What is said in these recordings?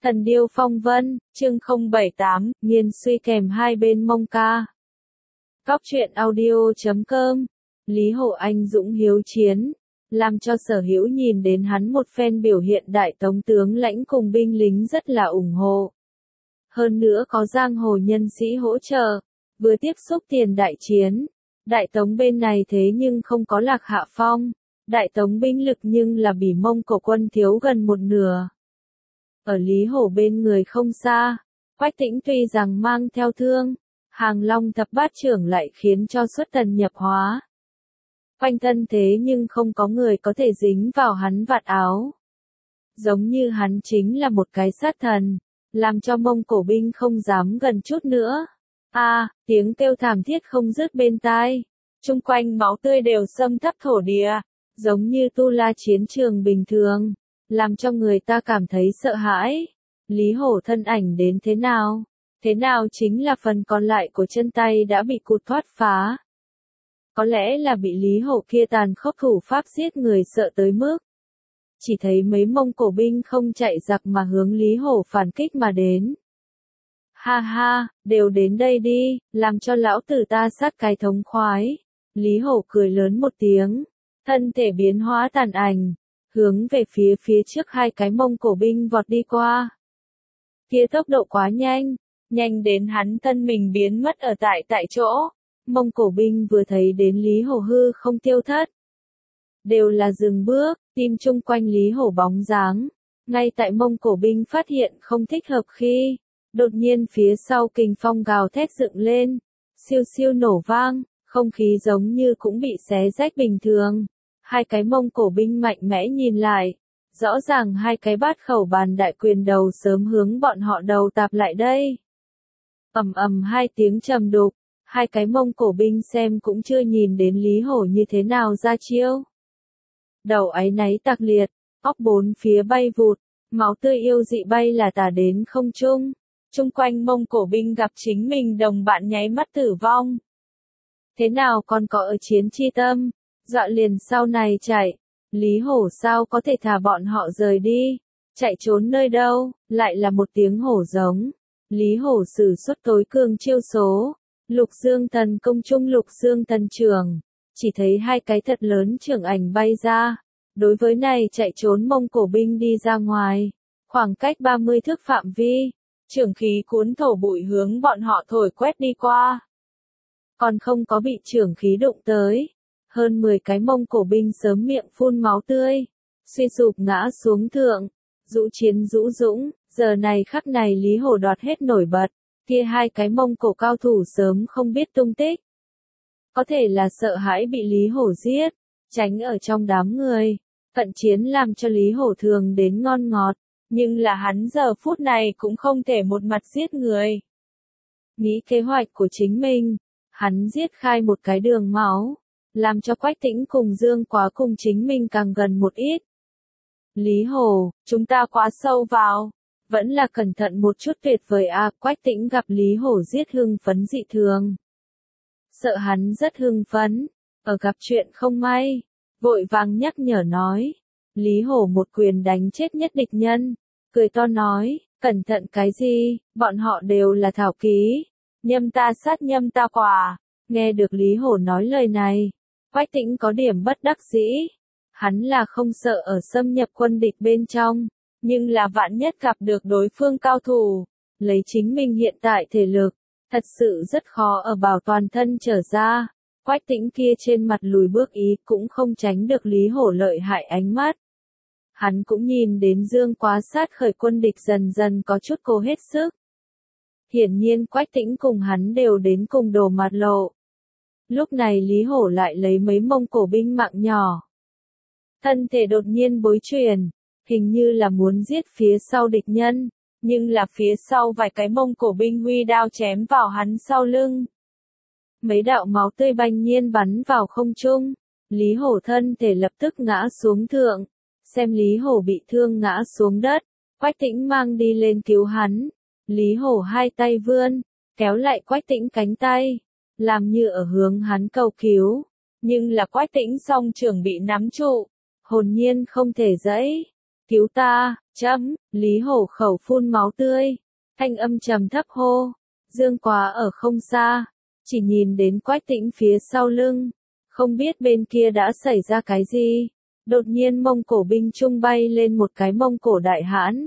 Thần điêu phong vân, chương 078, nghiền suy kèm hai bên mông ca. Cóc truyện audio.com, Lý Hổ anh dũng hiếu chiến, làm cho Sở Hữu nhìn đến hắn một phen biểu hiện đại tống tướng lãnh cùng binh lính rất là ủng hộ. Hơn nữa có giang hồ nhân sĩ hỗ trợ, vừa tiếp xúc tiền đại chiến. Đại tống bên này thế nhưng không có lạc hạ phong, đại tống binh lực nhưng là bị Mông Cổ quân thiếu gần một nửa. Ở Lý Hổ bên người không xa, Quách Tĩnh tuy rằng mang theo thương, Hàng Long thập bát trưởng lại khiến cho xuất thần nhập hóa. Quanh thân thế nhưng không có người có thể dính vào hắn vạt áo. Giống như hắn chính là một cái sát thần, làm cho Mông Cổ binh không dám gần chút nữa. Tiếng kêu thảm thiết không dứt bên tai, chung quanh máu tươi đều xâm thấp thổ địa, giống như tu la chiến trường bình thường, làm cho người ta cảm thấy sợ hãi. Lý Hổ thân ảnh đến thế nào? Thế nào chính là phần còn lại của chân tay đã bị cụt thoát phá. Có lẽ là bị Lý Hổ kia tàn khốc thủ pháp giết người sợ tới mức. Chỉ thấy mấy Mông Cổ binh không chạy giặc mà hướng Lý Hổ phản kích mà đến. Ha ha, đều đến đây đi, làm cho lão tử ta sát cái thống khoái. Lý Hổ cười lớn một tiếng, thân thể biến hóa tàn ảnh, hướng về phía trước hai cái Mông Cổ binh vọt đi qua. Kia tốc độ quá nhanh, nhanh đến hắn thân mình biến mất ở tại chỗ. Mông Cổ binh vừa thấy đến Lý Hổ hư không tiêu thất, đều là dừng bước, tìm chung quanh Lý Hổ bóng dáng. Ngay tại Mông Cổ binh phát hiện không thích hợp khi, đột nhiên phía sau kình phong gào thét dựng lên, siêu siêu nổ vang, không khí giống như cũng bị xé rách bình thường. Hai cái Mông Cổ binh mạnh mẽ nhìn lại, rõ ràng hai cái bát khẩu bàn đại quyền đầu sớm hướng bọn họ đầu tạp lại đây. Ầm ầm hai tiếng trầm đục, hai cái Mông Cổ binh xem cũng chưa nhìn đến Lý Hổ như thế nào ra chiêu. Đầu áy náy tạc liệt, óc bốn phía bay vụt, máu tươi yêu dị bay là tả đến không trung. Chung quanh Mông Cổ binh gặp chính mình đồng bạn nháy mắt tử vong. Thế nào còn có ở chiến chi tâm, dọa liền sau này chạy. Lý Hổ sao có thể thả bọn họ rời đi, chạy trốn nơi đâu, lại là một tiếng hổ giống. Lý Hổ sử xuất tối cường chiêu số, Lục Dương Thần công trung Lục Dương Thần trường, chỉ thấy hai cái thật lớn trưởng ảnh bay ra, đối với này chạy trốn Mông Cổ binh đi ra ngoài, khoảng cách 30 thước phạm vi, trưởng khí cuốn thổ bụi hướng bọn họ thổi quét đi qua. Còn không có bị trưởng khí đụng tới, hơn 10 cái Mông Cổ binh sớm miệng phun máu tươi, suy sụp ngã xuống thượng, dũng chiến dũng dũng, giờ này khắc này Lý Hổ đoạt hết nổi bật, kia hai cái Mông Cổ cao thủ sớm không biết tung tích. Có thể là sợ hãi bị Lý Hổ giết, tránh ở trong đám người, cận chiến làm cho Lý Hổ thường đến ngon ngọt, nhưng là hắn giờ phút này cũng không thể một mặt giết người. Nghĩ kế hoạch của chính mình, hắn giết khai một cái đường máu, làm cho Quách Tĩnh cùng Dương Quá cùng chính mình càng gần một ít. Lý Hổ, chúng ta quá sâu vào, vẫn là cẩn thận một chút tuyệt vời à. Quách Tĩnh gặp Lý Hổ giết hưng phấn dị thường. Sợ hắn rất hưng phấn, ở gặp chuyện không may, vội vàng nhắc nhở nói. Lý Hổ một quyền đánh chết nhất địch nhân, cười to nói, cẩn thận cái gì, bọn họ đều là thảo ký, nhâm ta sát nhâm ta quả. Nghe được Lý Hổ nói lời này, Quách Tĩnh có điểm bất đắc dĩ. Hắn là không sợ ở xâm nhập quân địch bên trong, nhưng là vạn nhất gặp được đối phương cao thủ, lấy chính mình hiện tại thể lực, thật sự rất khó ở bảo toàn thân trở ra. Quách Tĩnh kia trên mặt lùi bước ý cũng không tránh được Lý Hổ lợi hại ánh mắt. Hắn cũng nhìn đến Dương Quá sát khởi quân địch dần dần có chút cố hết sức. Hiển nhiên Quách Tĩnh cùng hắn đều đến cùng đồ mặt lộ. Lúc này Lý Hổ lại lấy mấy Mông Cổ binh mạng nhỏ. Thân thể đột nhiên bối chuyển, hình như là muốn giết phía sau địch nhân, nhưng là phía sau vài cái Mông Cổ binh huy đao chém vào hắn sau lưng. Mấy đạo máu tươi bành nhiên bắn vào không trung, Lý Hổ thân thể lập tức ngã xuống thượng, xem Lý Hổ bị thương ngã xuống đất, Quách Tĩnh mang đi lên cứu hắn. Lý Hổ hai tay vươn, kéo lại Quách Tĩnh cánh tay, làm như ở hướng hắn cầu cứu, nhưng là Quách Tĩnh song trưởng bị nắm trụ, hồn nhiên không thể giãy. cứu ta, chấm, Lý Hổ khẩu phun máu tươi, thanh âm trầm thấp hô. Dương Quá ở không xa, chỉ nhìn đến Quách Tĩnh phía sau lưng, không biết bên kia đã xảy ra cái gì. Đột nhiên Mông Cổ binh trung bay lên một cái Mông Cổ đại hãn.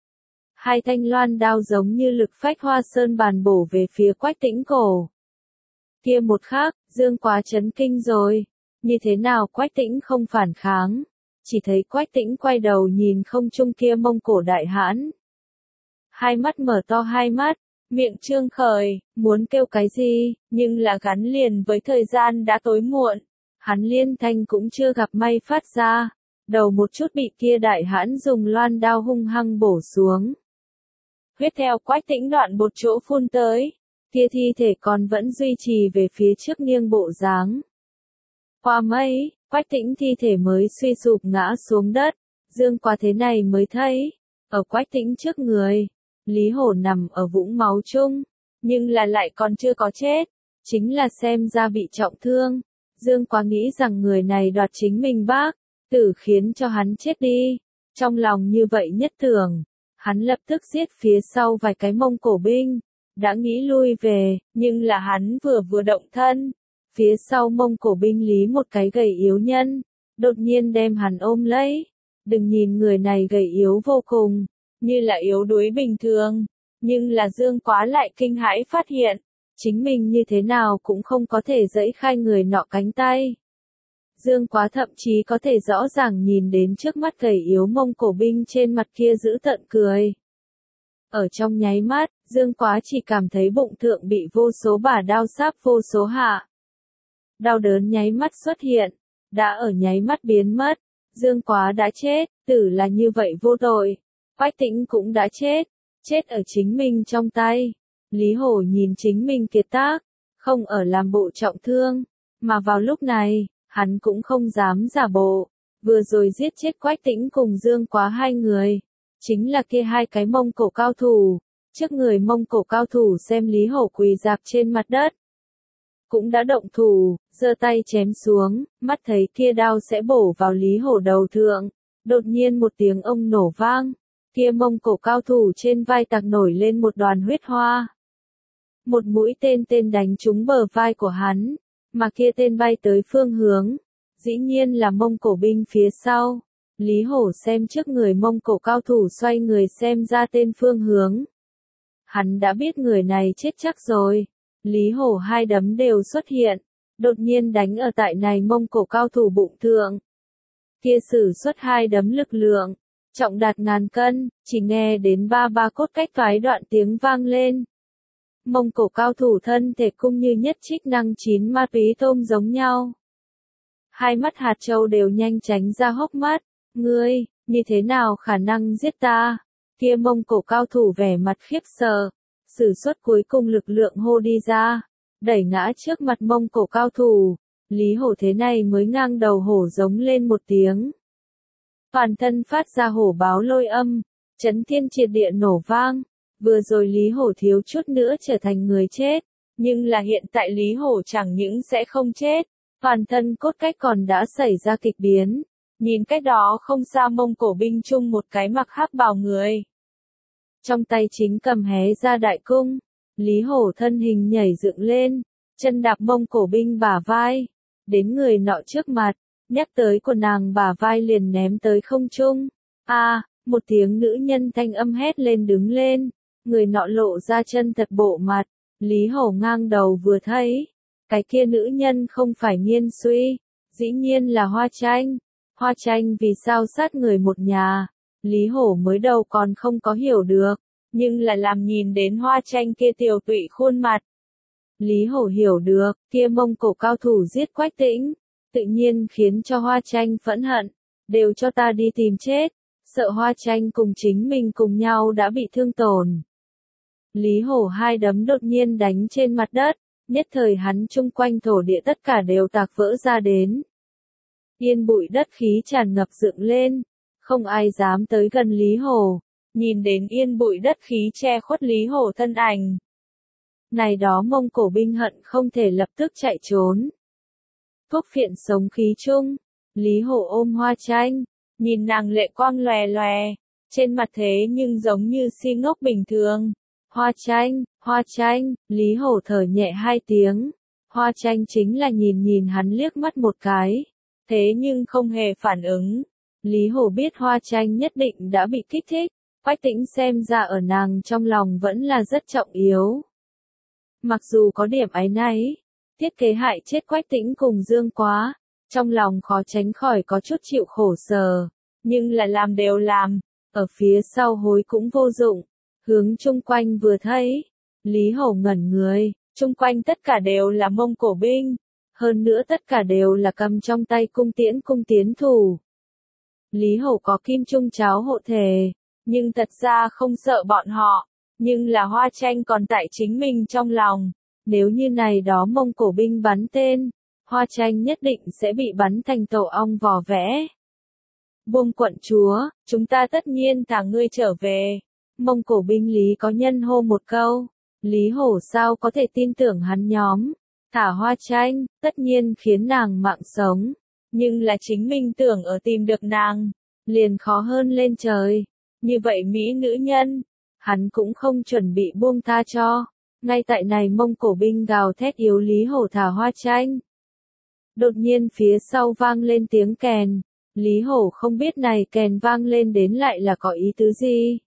Hai thanh loan đao giống như lực phách hoa sơn bàn bổ về phía Quách Tĩnh cổ. Kia một khắc, Dương Quá chấn kinh rồi. Như thế nào Quách Tĩnh không phản kháng? Chỉ thấy Quách Tĩnh quay đầu nhìn không trung kia Mông Cổ đại hãn. Hai mắt mở to hai mắt, miệng trương khởi, muốn kêu cái gì, nhưng là gắn liền với thời gian đã tối muộn. Hắn liên thanh cũng chưa gặp may phát ra, đầu một chút bị kia đại hãn dùng loan đao hung hăng bổ xuống. Huyết theo Quách Tĩnh đoạn một chỗ phun tới, kia thi thể còn vẫn duy trì về phía trước nghiêng bộ dáng. Qua mây, Quách Tĩnh thi thể mới suy sụp ngã xuống đất, Dương Quá thế này mới thấy, ở Quách Tĩnh trước người, Lý Hổ nằm ở vũng máu chung, nhưng là lại còn chưa có chết, chính là xem ra bị trọng thương. Dương Quá nghĩ rằng người này đoạt chính mình bác tử khiến cho hắn chết đi, trong lòng như vậy nhất tưởng, hắn lập tức giết phía sau vài cái Mông Cổ binh, đã nghĩ lui về, nhưng là hắn vừa động thân, phía sau Mông Cổ binh lý một cái gầy yếu nhân, đột nhiên đem hắn ôm lấy. Đừng nhìn người này gầy yếu vô cùng, như là yếu đuối bình thường, nhưng là Dương Quá lại kinh hãi phát hiện, chính mình như thế nào cũng không có thể giãy khai người nọ cánh tay. Dương Quá thậm chí có thể rõ ràng nhìn đến trước mắt gầy yếu Mông Cổ binh trên mặt kia giữ tận cười. Ở trong nháy mắt, Dương Quá chỉ cảm thấy bụng thượng bị vô số bả đao sáp vô số hạ. Đau đớn nháy mắt xuất hiện, đã ở nháy mắt biến mất. Dương Quá đã chết, tử là như vậy vô tội. Quách Tĩnh cũng đã chết ở chính mình trong tay. Lý Hổ nhìn chính mình kiệt tác, không ở làm bộ trọng thương, mà vào lúc này, hắn cũng không dám giả bộ. Vừa rồi giết chết Quách Tĩnh cùng Dương Quá hai người, chính là kia hai cái Mông Cổ cao thủ. Trước người Mông Cổ cao thủ xem Lý Hổ quỳ rạp trên mặt đất, cũng đã động thủ, giơ tay chém xuống, mắt thấy kia đao sẽ bổ vào Lý Hổ đầu thượng. Đột nhiên một tiếng ông nổ vang, kia Mông Cổ cao thủ trên vai tạc nổi lên một đoàn huyết hoa. Một mũi tên đánh trúng bờ vai của hắn, mà kia tên bay tới phương hướng, dĩ nhiên là Mông Cổ binh phía sau. Lý Hổ xem trước người Mông Cổ cao thủ xoay người xem ra tên phương hướng. Hắn đã biết người này chết chắc rồi. Lý Hổ hai đấm đều xuất hiện, đột nhiên đánh ở tại này Mông Cổ cao thủ bụng thượng. Kia sử xuất hai đấm lực lượng, trọng đạt ngàn cân, chỉ nghe đến ba cốt cách toái đoạn tiếng vang lên. Mông Cổ cao thủ thân thể cung như nhất trích năng chín ma túy tôm giống nhau. Hai mắt hạt châu đều nhanh tránh ra hốc mắt, ngươi, như thế nào khả năng giết ta? Kia Mông Cổ cao thủ vẻ mặt khiếp sợ, sử xuất cuối cùng lực lượng hô đi ra, đẩy ngã trước mặt Mông Cổ cao thủ. Lý Hổ thế này mới ngang đầu hổ giống lên một tiếng. Toàn thân phát ra hổ báo lôi âm, chấn thiên triệt địa nổ vang. Vừa rồi Lý Hổ thiếu chút nữa trở thành người chết, nhưng là hiện tại Lý Hổ chẳng những sẽ không chết, toàn thân cốt cách còn đã xảy ra kịch biến. Nhìn cách đó không xa Mông Cổ binh chung một cái mặc hắc bào người. Trong tay chính cầm hé ra đại cung, Lý Hổ thân hình nhảy dựng lên, chân đạp Mông Cổ binh bả vai, đến người nọ trước mặt, nhắc tới của nàng bả vai liền ném tới không trung. Một tiếng nữ nhân thanh âm hét lên đứng lên, người nọ lộ ra chân thật bộ mặt, Lý Hổ ngang đầu vừa thấy, cái kia nữ nhân không phải Nghiên Suy, dĩ nhiên là Hoa Tranh. Hoa Tranh vì sao sát người một nhà, Lý Hổ mới đầu còn không có hiểu được, nhưng là làm nhìn đến Hoa Tranh kia tiều tụy khuôn mặt. Lý Hổ hiểu được, kia Mông Cổ cao thủ giết Quách Tĩnh, tự nhiên khiến cho Hoa Tranh phẫn hận, đều cho ta đi tìm chết, sợ Hoa Tranh cùng chính mình cùng nhau đã bị thương tổn. Lý Hổ hai đấm đột nhiên đánh trên mặt đất, nhất thời hắn chung quanh thổ địa tất cả đều tạc vỡ ra đến. Yên bụi đất khí tràn ngập dựng lên, không ai dám tới gần Lý Hổ, nhìn đến yên bụi đất khí che khuất Lý Hổ thân ảnh. Này đó Mông Cổ binh hận không thể lập tức chạy trốn. Thuốc phiện sống khí chung, Lý Hổ ôm Hoa Tranh, nhìn nàng lệ quang lòe lòe, trên mặt thế nhưng giống như si ngốc bình thường. Hoa tranh, Lý Hổ thở nhẹ hai tiếng. Hoa tranh chính là nhìn hắn liếc mắt một cái, thế nhưng không hề phản ứng. Lý Hổ biết Hoa tranh nhất định đã bị kích thích, Quách Tĩnh xem ra ở nàng trong lòng vẫn là rất trọng yếu. Mặc dù có điểm áy náy, thiết kế hại chết Quách Tĩnh cùng Dương Quá, trong lòng khó tránh khỏi có chút chịu khổ sở, nhưng là làm đều làm, ở phía sau hối cũng vô dụng. Hướng chung quanh vừa thấy, Lý Hổ ngẩn người, chung quanh tất cả đều là Mông Cổ binh, hơn nữa tất cả đều là cầm trong tay cung tiến thủ. Lý Hổ có kim trung cháo hộ thể, nhưng thật ra không sợ bọn họ, nhưng là Hoa tranh còn tại chính mình trong lòng, nếu như này đó Mông Cổ binh bắn tên, Hoa tranh nhất định sẽ bị bắn thành tổ ong vò vẽ. Buông quận chúa, chúng ta tất nhiên thả ngươi trở về. Mông Cổ binh Lý có nhân hô một câu, Lý Hổ sao có thể tin tưởng hắn nhóm, thả Hoa tranh, tất nhiên khiến nàng mạng sống, nhưng là chính mình tưởng ở tìm được nàng, liền khó hơn lên trời, như vậy mỹ nữ nhân, hắn cũng không chuẩn bị buông tha cho, ngay tại này Mông Cổ binh gào thét yếu Lý Hổ thả Hoa tranh. Đột nhiên phía sau vang lên tiếng kèn, Lý Hổ không biết này kèn vang lên đến lại là có ý tứ gì.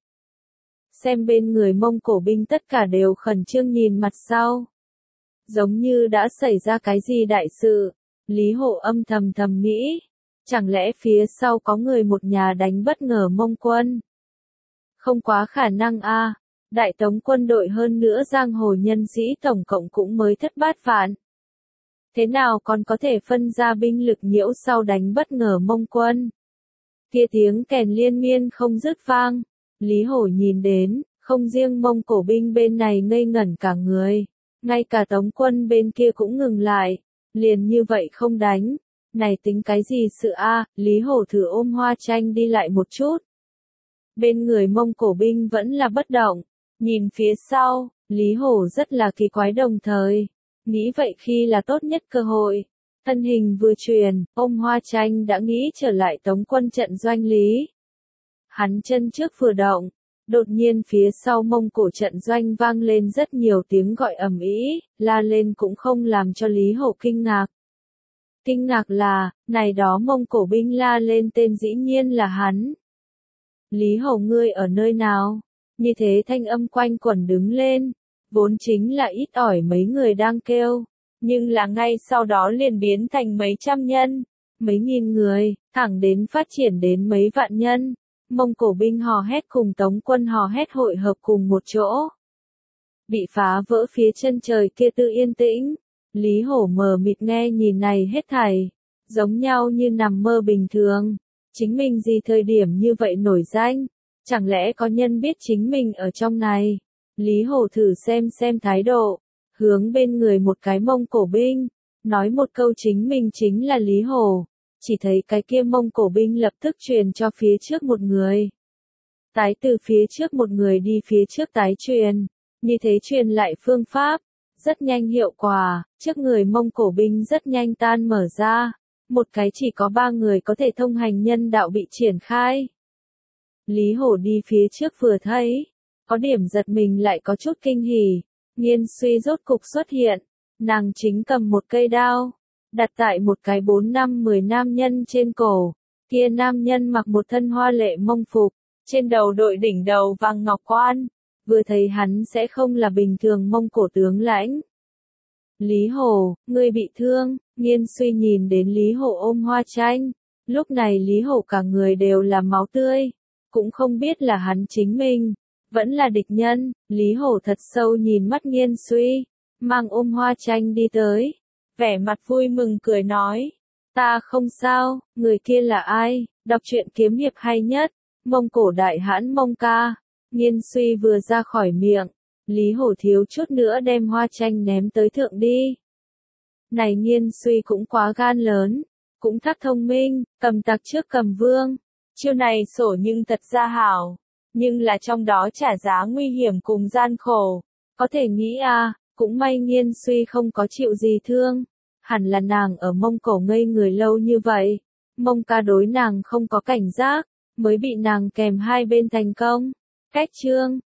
Xem bên người Mông Cổ binh tất cả đều khẩn trương nhìn mặt sau. Giống như đã xảy ra cái gì đại sự, Lý Hổ âm thầm nghĩ. Chẳng lẽ phía sau có người một nhà đánh bất ngờ Mông quân? Không quá khả năng a. Đại Tống quân đội hơn nữa giang hồ nhân sĩ tổng cộng cũng mới thất bát vạn. Thế nào còn có thể phân ra binh lực nhiễu sau đánh bất ngờ Mông quân? Kia tiếng kèn liên miên không dứt vang. Lý Hổ nhìn đến, không riêng Mông Cổ binh bên này ngây ngẩn cả người, ngay cả Tống quân bên kia cũng ngừng lại, liền như vậy không đánh, này tính cái gì sự a? Lý Hổ thử ôm Hoa tranh đi lại một chút. Bên người Mông Cổ binh vẫn là bất động, nhìn phía sau, Lý Hổ rất là kỳ quái đồng thời, nghĩ vậy khi là tốt nhất cơ hội. Thân hình vừa truyền, ôm Hoa tranh đã nghĩ trở lại Tống quân trận doanh lý. Hắn chân trước vừa động, đột nhiên phía sau Mông Cổ trận doanh vang lên rất nhiều tiếng gọi ầm ĩ, la lên cũng không làm cho Lý Hổ kinh ngạc. Kinh ngạc là, này đó Mông Cổ binh la lên tên dĩ nhiên là hắn. Lý Hổ ngươi ở nơi nào? Như thế thanh âm quanh quẩn đứng lên, vốn chính là ít ỏi mấy người đang kêu, nhưng là ngay sau đó liền biến thành mấy trăm nhân, mấy nghìn người, thẳng đến phát triển đến mấy vạn nhân. Mông Cổ binh hò hét cùng Tống quân hò hét hội hợp cùng một chỗ. Bị phá vỡ phía chân trời kia tự yên tĩnh. Lý Hổ mờ mịt nghe nhìn này hết thảy. Giống nhau như nằm mơ bình thường. Chính mình gì thời điểm như vậy nổi danh. Chẳng lẽ có nhân biết chính mình ở trong này. Lý Hổ thử xem thái độ. Hướng bên người một cái Mông Cổ binh. Nói một câu chính mình chính là Lý Hổ. Chỉ thấy cái kia Mông Cổ binh lập tức truyền cho phía trước một người. Tái từ phía trước một người đi phía trước tái truyền. Như thế truyền lại phương pháp. Rất nhanh hiệu quả, trước người Mông Cổ binh rất nhanh tan mở ra. Một cái chỉ có 3 người có thể thông hành nhân đạo bị triển khai. Lý Hổ đi phía trước vừa thấy. Có điểm giật mình lại có chút kinh hỉ. Nghiên Suy rốt cục xuất hiện. Nàng chính cầm một cây đao. Đặt tại một cái 4-5-10 nam nhân trên cổ, kia nam nhân mặc một thân hoa lệ Mông phục, trên đầu đội đỉnh đầu vàng ngọc quan, vừa thấy hắn sẽ không là bình thường Mông Cổ tướng lãnh. Lý Hổ, ngươi bị thương, Nghiên Suy nhìn đến Lý Hổ ôm Hoa tranh, lúc này Lý Hổ cả người đều là máu tươi, cũng không biết là hắn chính mình, vẫn là địch nhân, Lý Hổ thật sâu nhìn mắt Nghiên Suy, mang ôm Hoa tranh đi tới. Vẻ mặt vui mừng cười nói, ta không sao, người kia là ai, đọc truyện kiếm hiệp hay nhất, Mông Cổ đại hãn Mông ca. Nghiên Suy vừa ra khỏi miệng, Lý Hổ thiếu chút nữa đem Hoa tranh ném tới thượng đi. Này Nghiên Suy cũng quá gan lớn, cũng thắc thông minh, cầm tặc trước cầm vương, chiêu này sổ nhưng thật ra hảo, nhưng là trong đó trả giá nguy hiểm cùng gian khổ, có thể nghĩ à, cũng may Nghiên Suy không có chịu gì thương. Hẳn là nàng ở Mông Cổ ngây người lâu như vậy, Mông ca đối nàng không có cảnh giác, mới bị nàng kèm hai bên thành công. Cách chương